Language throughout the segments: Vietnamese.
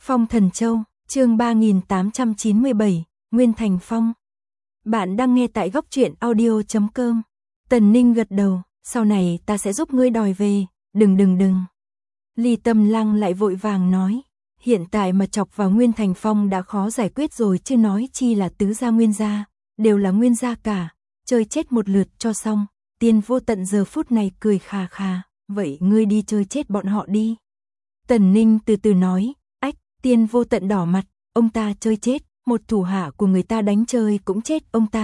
Phong Thần Châu, chương 3897, Nguyên Thành Phong. Bạn đang nghe tại góc truyện audio.com. Tần Ninh gật đầu, sau này ta sẽ giúp ngươi đòi về, đừng. Ly Tâm Lăng lại vội vàng nói, hiện tại mà chọc vào Nguyên Thành Phong đã khó giải quyết rồi chứ nói chi là tứ gia Nguyên gia, đều là Nguyên gia cả, chơi chết một lượt cho xong. Tiên Vô Tận giờ phút này cười khà khà, vậy ngươi đi chơi chết bọn họ đi. Tần Ninh từ từ nói, Tiên Vô Tận đỏ mặt, ông ta chơi chết, một thủ hạ của người ta đánh chơi cũng chết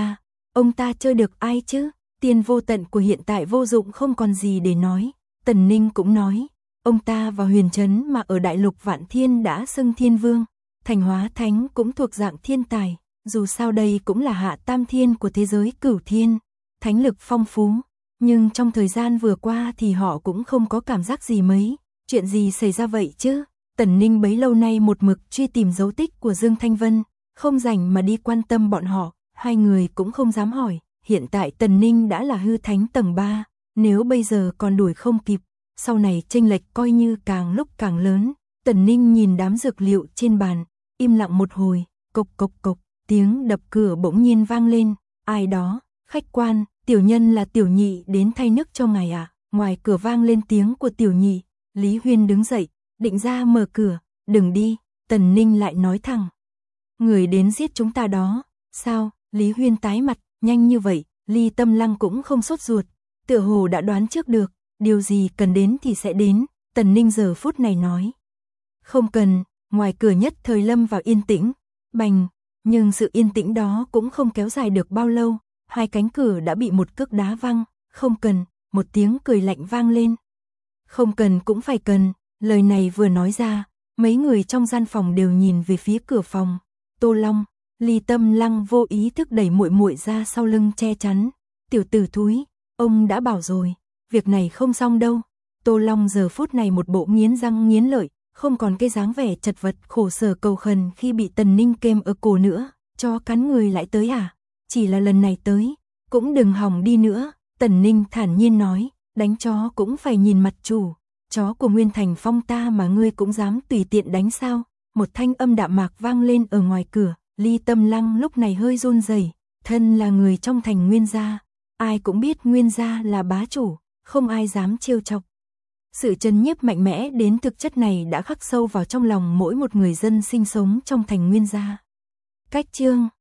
ông ta chơi được ai chứ? Tiên Vô Tận của hiện tại vô dụng không còn gì để nói. Tần Ninh cũng nói, ông ta và Huyền Trấn mà ở đại lục Vạn Thiên đã xưng Thiên Vương, Thành Hóa Thánh cũng thuộc dạng thiên tài, dù sao đây cũng là hạ tam thiên của thế giới Cửu Thiên, thánh lực phong phú, nhưng trong thời gian vừa qua thì họ cũng không có cảm giác gì mấy, chuyện gì xảy ra vậy chứ? Tần Ninh bấy lâu nay một mực truy tìm dấu tích của Dương Thanh Vân, không rảnh mà đi quan tâm bọn họ, hai người cũng không dám hỏi, hiện tại Tần Ninh đã là hư thánh tầng 3, nếu bây giờ còn đuổi không kịp, sau này chênh lệch coi như càng lúc càng lớn. Tần Ninh nhìn đám dược liệu trên bàn, im lặng một hồi, cộc cộc cộc, tiếng đập cửa bỗng nhiên vang lên, ai đó, khách quan, tiểu nhân là Tiểu Nhị đến thay nước cho ngài ạ. Ngoài cửa vang lên tiếng của Tiểu Nhị, Lý Huyên đứng dậy, định ra mở cửa, đừng đi, Tần Ninh lại nói thẳng. Người đến giết chúng ta đó, sao? Lý Huyên tái mặt, nhanh như vậy, Ly Tâm Lăng cũng không sốt ruột, tựa hồ đã đoán trước được, điều gì cần đến thì sẽ đến, Tần Ninh giờ phút này nói. Không cần, ngoài cửa nhất thời lâm vào yên tĩnh, bành, nhưng sự yên tĩnh đó cũng không kéo dài được bao lâu, hai cánh cửa đã bị một cước đá văng, không cần, một tiếng cười lạnh vang lên. Không cần cũng phải cần. Lời này vừa nói ra, mấy người trong gian phòng đều nhìn về phía cửa phòng. Tô Long, Ly Tâm Lăng vô ý thức đẩy muội muội ra sau lưng che chắn. Tiểu tử thúi, ông đã bảo rồi, việc này không xong đâu. Tô Long giờ phút này một bộ nghiến răng nghiến lợi, không còn cái dáng vẻ chật vật khổ sở cầu khẩn khi bị Tần Ninh kềm ở cổ nữa. Cho cắn người lại tới à? Chỉ là lần này tới, cũng đừng hòng đi nữa. Tần Ninh thản nhiên nói, đánh chó cũng phải nhìn mặt chủ. Chó của Nguyên Thành Phong ta mà ngươi cũng dám tùy tiện đánh sao? Một thanh âm đạm mạc vang lên ở ngoài cửa, Ly Tâm Lăng lúc này hơi run rẩy, thân là người trong thành Nguyên gia, ai cũng biết Nguyên gia là bá chủ, không ai dám trêu chọc. Sự chấn nhiếp mạnh mẽ đến thực chất này đã khắc sâu vào trong lòng mỗi một người dân sinh sống trong thành Nguyên gia. Cách chương